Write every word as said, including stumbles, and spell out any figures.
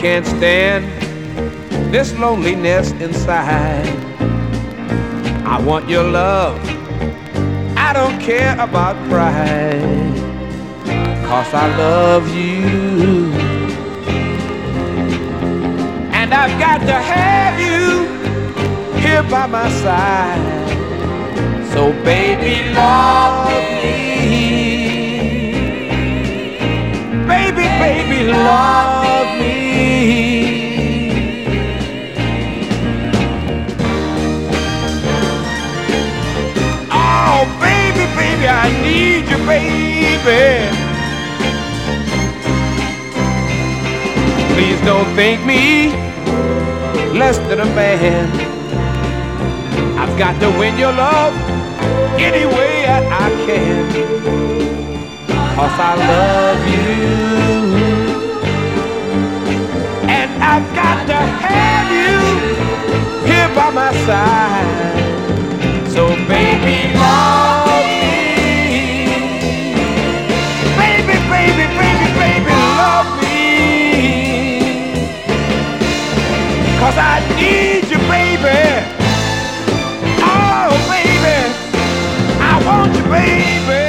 can't stand this loneliness inside. I want your love, I don't care about pride, 'cause I love you. And I've got to have you here by my side. So baby, love me. Baby, baby, love me. Oh, baby, baby, I need you, baby. Please don't think me less than a man. I've got to win your love any way that I can, 'cause I love you. And I've got to have you here by my side. So baby, love me. Baby, baby, baby, baby, love me. 'Cause I need you, baby. Oh, baby, I want you, baby.